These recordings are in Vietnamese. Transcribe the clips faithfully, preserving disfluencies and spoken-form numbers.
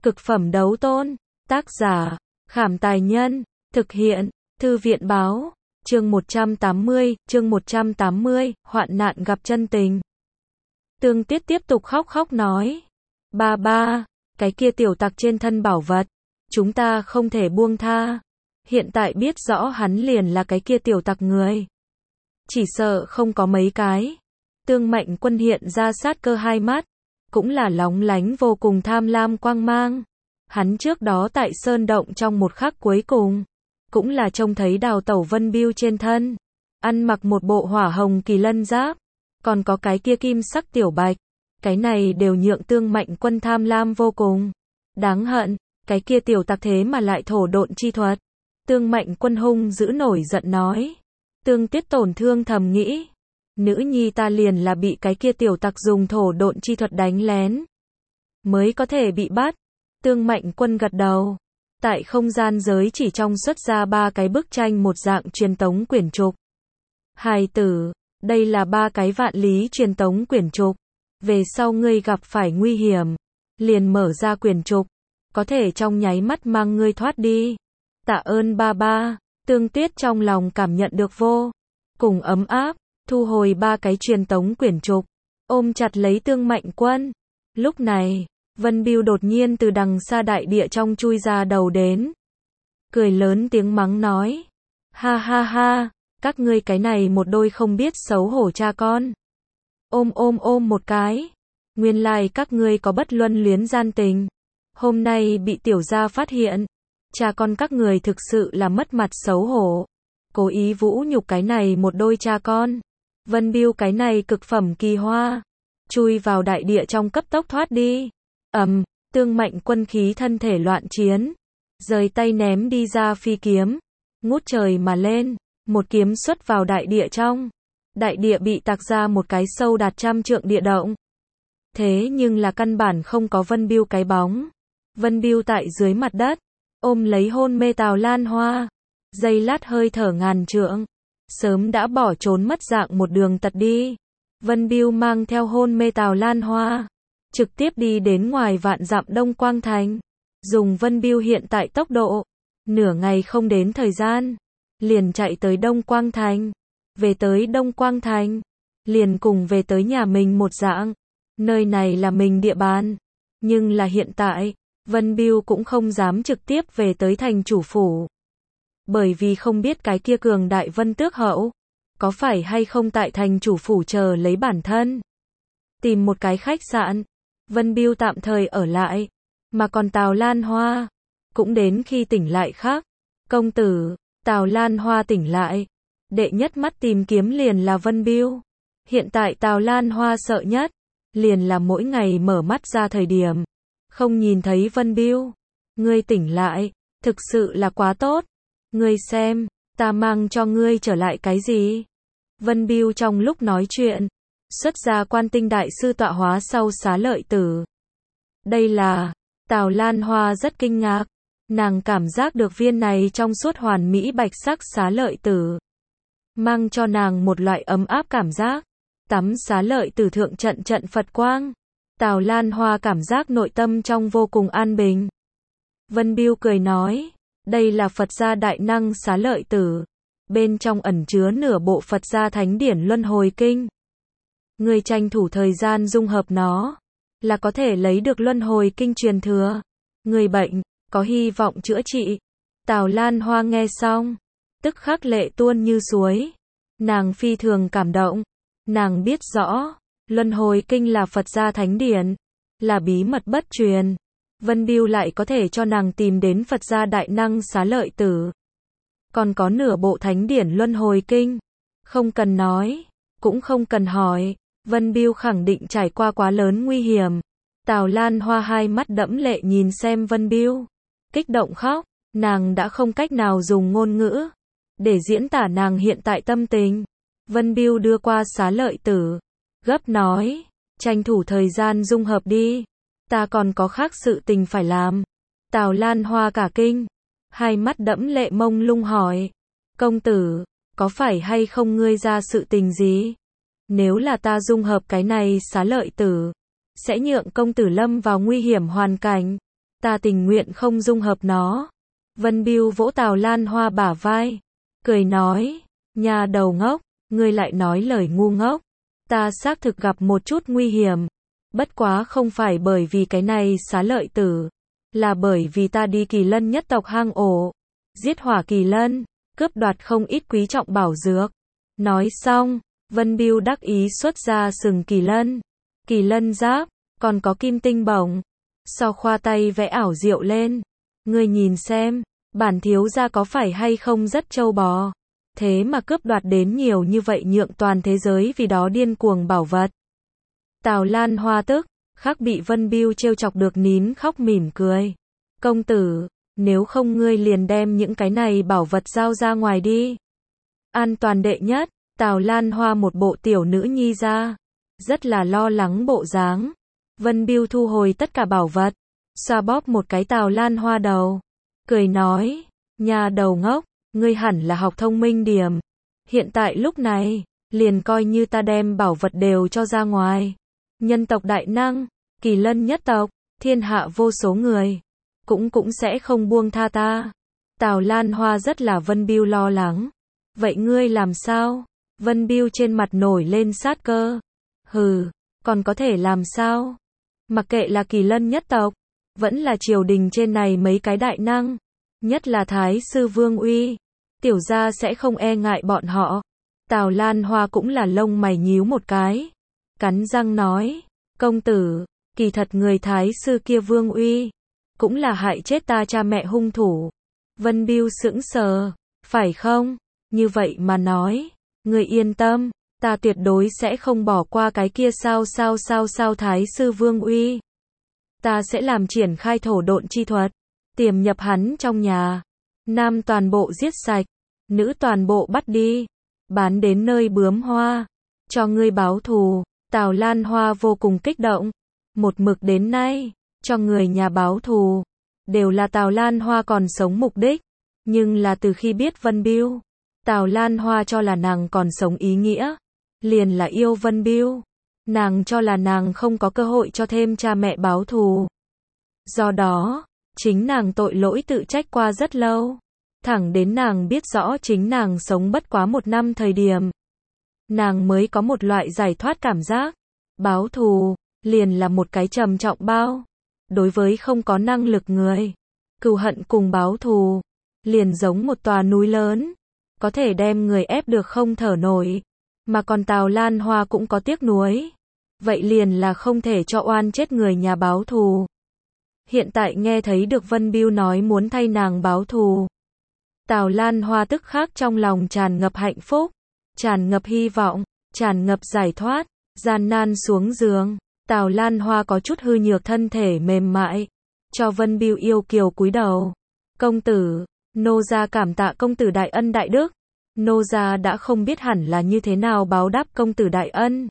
Cực phẩm đấu tôn. Tác giả, Khảm Tài Nhân. Thực hiện, Thư viện Báo. Chương một trăm tám mươi, chương một trăm tám mươi, hoạn nạn gặp chân tình. Tương Tiết tiếp tục khóc khóc nói. Ba ba, cái kia tiểu tặc trên thân bảo vật, chúng ta không thể buông tha. Hiện tại biết rõ hắn liền là cái kia tiểu tặc người. Chỉ sợ không có mấy cái. Tương Mạnh Quân hiện ra sát cơ hai mắt, cũng là lóng lánh vô cùng tham lam quang mang. Hắn trước đó tại sơn động trong một khắc cuối cùng, cũng là trông thấy Đào Tẩu Vân Bưu trên thân, ăn mặc một bộ hỏa hồng kỳ lân giáp, còn có cái kia kim sắc tiểu bạch. Cái này đều nhượng Tương Mạnh Quân tham lam vô cùng. Đáng hận, cái kia tiểu tặc thế mà lại thổ độn chi thuật. Tương Mạnh Quân hung dữ nổi giận nói. Tương Tiết tổn thương thầm nghĩ, nữ nhi ta liền là bị cái kia tiểu tặc dùng thổ độn chi thuật đánh lén, mới có thể bị bắt. Tương Mạnh Quân gật đầu. Tại không gian giới chỉ trong xuất ra ba cái bức tranh một dạng truyền tống quyển trục. Hài tử, đây là ba cái vạn lý truyền tống quyển trục. Về sau ngươi gặp phải nguy hiểm, liền mở ra quyển trục, có thể trong nháy mắt mang ngươi thoát đi. Tạ ơn ba ba. Tương Tiết trong lòng cảm nhận được vô cùng ấm áp, thu hồi ba cái truyền tống quyển trục, ôm chặt lấy Tương Mạnh Quân. Lúc này, Vân Bưu đột nhiên từ đằng xa đại địa trong chui ra đầu đến, cười lớn tiếng mắng nói. Ha ha ha, các ngươi cái này một đôi không biết xấu hổ cha con. Ôm ôm ôm một cái. Nguyên lai các ngươi có bất luân luyến gian tình. Hôm nay bị tiểu gia phát hiện. Cha con các người thực sự là mất mặt xấu hổ. Cố ý vũ nhục cái này một đôi cha con. Vân Bưu cái này cực phẩm kỳ hoa, chui vào đại địa trong cấp tốc thoát đi. Ầm, um, Tương Mạnh Quân khí thân thể loạn chiến, rời tay ném đi ra phi kiếm, ngút trời mà lên, một kiếm xuất vào đại địa trong. Đại địa bị tạc ra một cái sâu đạt trăm trượng địa động. Thế nhưng là căn bản không có Vân Bưu cái bóng. Vân Bưu tại dưới mặt đất, ôm lấy hôn mê Tào Lan Hoa, giây lát hơi thở ngàn trượng, sớm đã bỏ trốn mất dạng một đường tật đi. Vân Bưu mang theo hôn mê Tào Lan Hoa, trực tiếp đi đến ngoài vạn dặm Đông Quang Thành. Dùng Vân Bưu hiện tại tốc độ, nửa ngày không đến thời gian, liền chạy tới Đông Quang Thành. Về tới Đông Quang Thành, liền cùng về tới nhà mình một dạng. Nơi này là mình địa bàn, nhưng là hiện tại, Vân Bưu cũng không dám trực tiếp về tới thành chủ phủ. Bởi vì không biết cái kia cường đại Vân Tước Hậu, có phải hay không tại thành chủ phủ chờ lấy bản thân. Tìm một cái khách sạn, Vân Bưu tạm thời ở lại, mà còn Tào Lan Hoa, cũng đến khi tỉnh lại khác. Công tử, Tào Lan Hoa tỉnh lại. Đệ nhất mắt tìm kiếm liền là Vân Bưu. Hiện tại Tào Lan Hoa sợ nhất, liền là mỗi ngày mở mắt ra thời điểm, không nhìn thấy Vân Bưu. Ngươi tỉnh lại, thực sự là quá tốt. Ngươi xem, ta mang cho ngươi trở lại cái gì? Vân Bưu trong lúc nói chuyện, xuất ra Quan Tinh Đại Sư tọa hóa sau xá lợi tử. Đây là, Tào Lan Hoa rất kinh ngạc. Nàng cảm giác được viên này trong suốt hoàn mỹ bạch sắc xá lợi tử, mang cho nàng một loại ấm áp cảm giác. Tắm xá lợi tử thượng trận trận Phật quang. Tào Lan Hoa cảm giác nội tâm trong vô cùng an bình. Vân Bưu cười nói, đây là Phật gia đại năng xá lợi tử, bên trong ẩn chứa nửa bộ Phật gia thánh điển luân hồi kinh. Người tranh thủ thời gian dung hợp nó, là có thể lấy được luân hồi kinh truyền thừa. Người bệnh, có hy vọng chữa trị. Tào Lan Hoa nghe xong, tức khắc lệ tuôn như suối. Nàng phi thường cảm động. Nàng biết rõ, luân hồi kinh là Phật gia thánh điển, là bí mật bất truyền. Vân Bưu lại có thể cho nàng tìm đến Phật gia đại năng xá lợi tử. Còn có nửa bộ thánh điển luân hồi kinh. Không cần nói, cũng không cần hỏi, Vân Bưu khẳng định trải qua quá lớn nguy hiểm. Tào Lan Hoa hai mắt đẫm lệ nhìn xem Vân Bưu, kích động khóc. Nàng đã không cách nào dùng ngôn ngữ để diễn tả nàng hiện tại tâm tình. Vân Bưu đưa qua xá lợi tử, gấp nói, tranh thủ thời gian dung hợp đi, ta còn có khác sự tình phải làm. Tào Lan Hoa cả kinh, hai mắt đẫm lệ mông lung hỏi, công tử, có phải hay không ngươi ra sự tình gì? Nếu là ta dung hợp cái này xá lợi tử, sẽ nhượng công tử lâm vào nguy hiểm hoàn cảnh. ta tình nguyện không dung hợp nó. Vân Bưu vỗ Tào Lan Hoa bả vai, cười nói, nhà đầu ngốc, ngươi lại nói lời ngu ngốc. Ta xác thực gặp một chút nguy hiểm, bất quá không phải bởi vì cái này xá lợi tử, là bởi vì ta đi Kỳ Lân nhất tộc hang ổ, giết hỏa Kỳ Lân, cướp đoạt không ít quý trọng bảo dược. Nói xong, Vân Bưu đắc ý xuất ra sừng Kỳ Lân, Kỳ Lân giáp, còn có kim tinh bổng. Sau khoa tay vẽ ảo diệu lên, ngươi nhìn xem, bản thiếu gia có phải hay không rất trâu bò, thế mà cướp đoạt đến nhiều như vậy, nhượng toàn thế giới vì đó điên cuồng bảo vật. Tào Lan Hoa tức khắc bị Vân Bưu trêu chọc được nín khóc mỉm cười. Công tử, nếu không ngươi liền đem những cái này bảo vật giao ra ngoài đi. An toàn đệ nhất. Tào Lan Hoa một bộ tiểu nữ nhi ra, rất là lo lắng bộ dáng. Vân Bưu thu hồi tất cả bảo vật, xoa bóp một cái Tào Lan Hoa đầu, cười nói, nhà đầu ngốc, ngươi hẳn là học thông minh điểm. Hiện tại lúc này, liền coi như ta đem bảo vật đều cho ra ngoài. Nhân tộc đại năng, Kỳ Lân nhất tộc, thiên hạ vô số người, cũng cũng sẽ không buông tha ta. Tào Lan Hoa rất là Vân Bưu lo lắng. Vậy ngươi làm sao? Vân Bưu trên mặt nổi lên sát cơ. Hừ, còn có thể làm sao? Mặc kệ là Kỳ Lân nhất tộc, vẫn là triều đình trên này mấy cái đại năng, nhất là Thái sư Vương Uy, tiểu gia sẽ không e ngại bọn họ. Tào Lan Hoa cũng là lông mày nhíu một cái, cắn răng nói, công tử, kỳ thật người Thái sư kia Vương Uy, cũng là hại chết ta cha mẹ hung thủ. Vân Bưu sững sờ, phải không? Như vậy mà nói, người yên tâm, ta tuyệt đối sẽ không bỏ qua cái kia sao sao sao sao Thái sư Vương Uy. Ta sẽ làm triển khai thổ độn chi thuật, tiềm nhập hắn trong nhà, nam toàn bộ giết sạch, nữ toàn bộ bắt đi, bán đến nơi bướm hoa, cho ngươi báo thù. Tào Lan Hoa vô cùng kích động, một mực đến nay, cho người nhà báo thù, đều là Tào Lan Hoa còn sống mục đích, nhưng là từ khi biết Vân Bưu, Tào Lan Hoa cho là nàng còn sống ý nghĩa, liền là yêu Vân Bưu, nàng cho là nàng không có cơ hội cho thêm cha mẹ báo thù. Do đó, chính nàng tội lỗi tự trách qua rất lâu, thẳng đến nàng biết rõ chính nàng sống bất quá một năm thời điểm, nàng mới có một loại giải thoát cảm giác. Báo thù, liền là một cái trầm trọng bao. Đối với không có năng lực người, cừu hận cùng báo thù, liền giống một tòa núi lớn, có thể đem người ép được không thở nổi. Mà còn Tào Lan Hoa cũng có tiếc nuối, vậy liền là không thể cho oan chết người nhà báo thù. Hiện tại nghe thấy được Vân Bưu nói muốn thay nàng báo thù, Tào Lan Hoa tức khắc trong lòng tràn ngập hạnh phúc, tràn ngập hy vọng, tràn ngập giải thoát. Gian nan xuống giường, Tào Lan Hoa có chút hư nhược thân thể mềm mại, cho Vân Bưu yêu kiều cúi đầu. Công tử, nô gia cảm tạ công tử đại ân đại đức, nô gia đã không biết hẳn là như thế nào báo đáp công tử đại ân.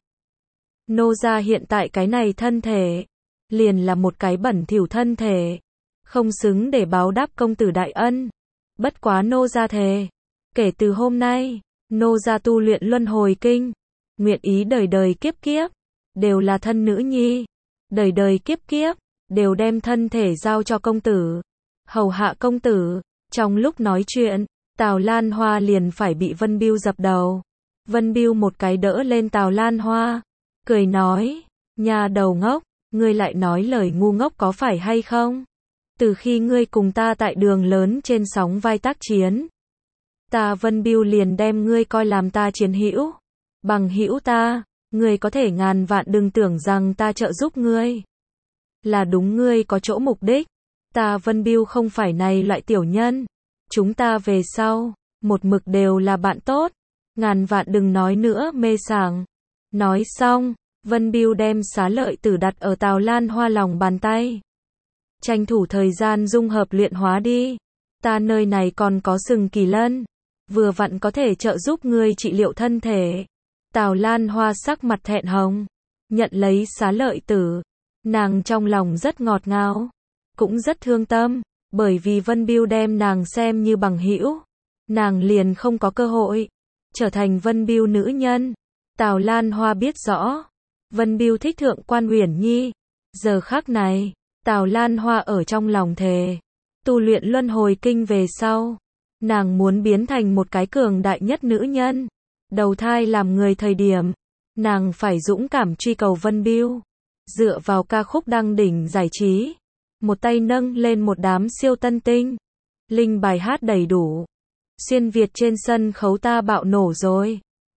Nô gia hiện tại cái này thân thể, liền là một cái bẩn thỉu thân thể, không xứng để báo đáp công tử đại ân. Bất quá nô gia thề, kể từ hôm nay, nô gia tu luyện luân hồi kinh, nguyện ý đời đời kiếp kiếp, đều là thân nữ nhi, đời đời kiếp kiếp, đều đem thân thể giao cho công tử, hầu hạ công tử. Trong lúc nói chuyện, Tào Lan Hoa liền phải bị Vân Bưu dập đầu. Vân Bưu một cái đỡ lên Tào Lan Hoa, cười nói, nhà đầu ngốc, ngươi lại nói lời ngu ngốc có phải hay không? Từ khi ngươi cùng ta tại đường lớn trên sóng vai tác chiến, ta Vân Bưu liền đem ngươi coi làm ta chiến hữu, bằng hữu ta, ngươi có thể ngàn vạn đừng tưởng rằng ta trợ giúp ngươi. Là đúng ngươi có chỗ mục đích, ta Vân Bưu không phải này loại tiểu nhân. Chúng ta về sau, một mực đều là bạn tốt, ngàn vạn đừng nói nữa mê sảng. Nói xong, Vân Bưu đem xá lợi tử đặt ở Tào Lan Hoa lòng bàn tay. Tranh thủ thời gian dung hợp luyện hóa đi, ta nơi này còn có sừng Kỳ Lân, vừa vặn có thể trợ giúp ngươi trị liệu thân thể. Tào Lan Hoa sắc mặt thẹn hồng, nhận lấy xá lợi tử, nàng trong lòng rất ngọt ngào, cũng rất thương tâm, bởi vì Vân Bưu đem nàng xem như bằng hữu, nàng liền không có cơ hội trở thành Vân Bưu nữ nhân. Tào Lan Hoa biết rõ, Vân Bưu thích Thượng quan Uyển Nhi, giờ khắc này, Tào Lan Hoa ở trong lòng thề. Tu luyện luân hồi kinh về sau. Nàng muốn biến thành một cái cường đại nhất nữ nhân. Đầu thai làm người thời điểm. Nàng phải dũng cảm truy cầu Vân Bưu. Dựa vào ca khúc đăng đỉnh giải trí. Một tay nâng lên một đám siêu tân tinh. Linh bài hát đầy đủ. Xuyên Việt trên sân khấu ta bạo nổ rồi.